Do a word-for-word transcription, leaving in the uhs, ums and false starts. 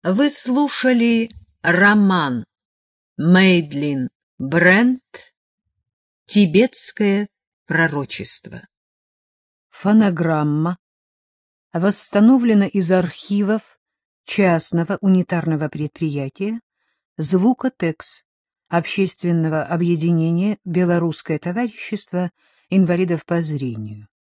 Вы слушали роман Мейдлин Брент «Тибетское пророчество». Фонограмма восстановлена из архивов частного унитарного предприятия «Звукотекс» Общественного объединения «Белорусское товарищество инвалидов по зрению».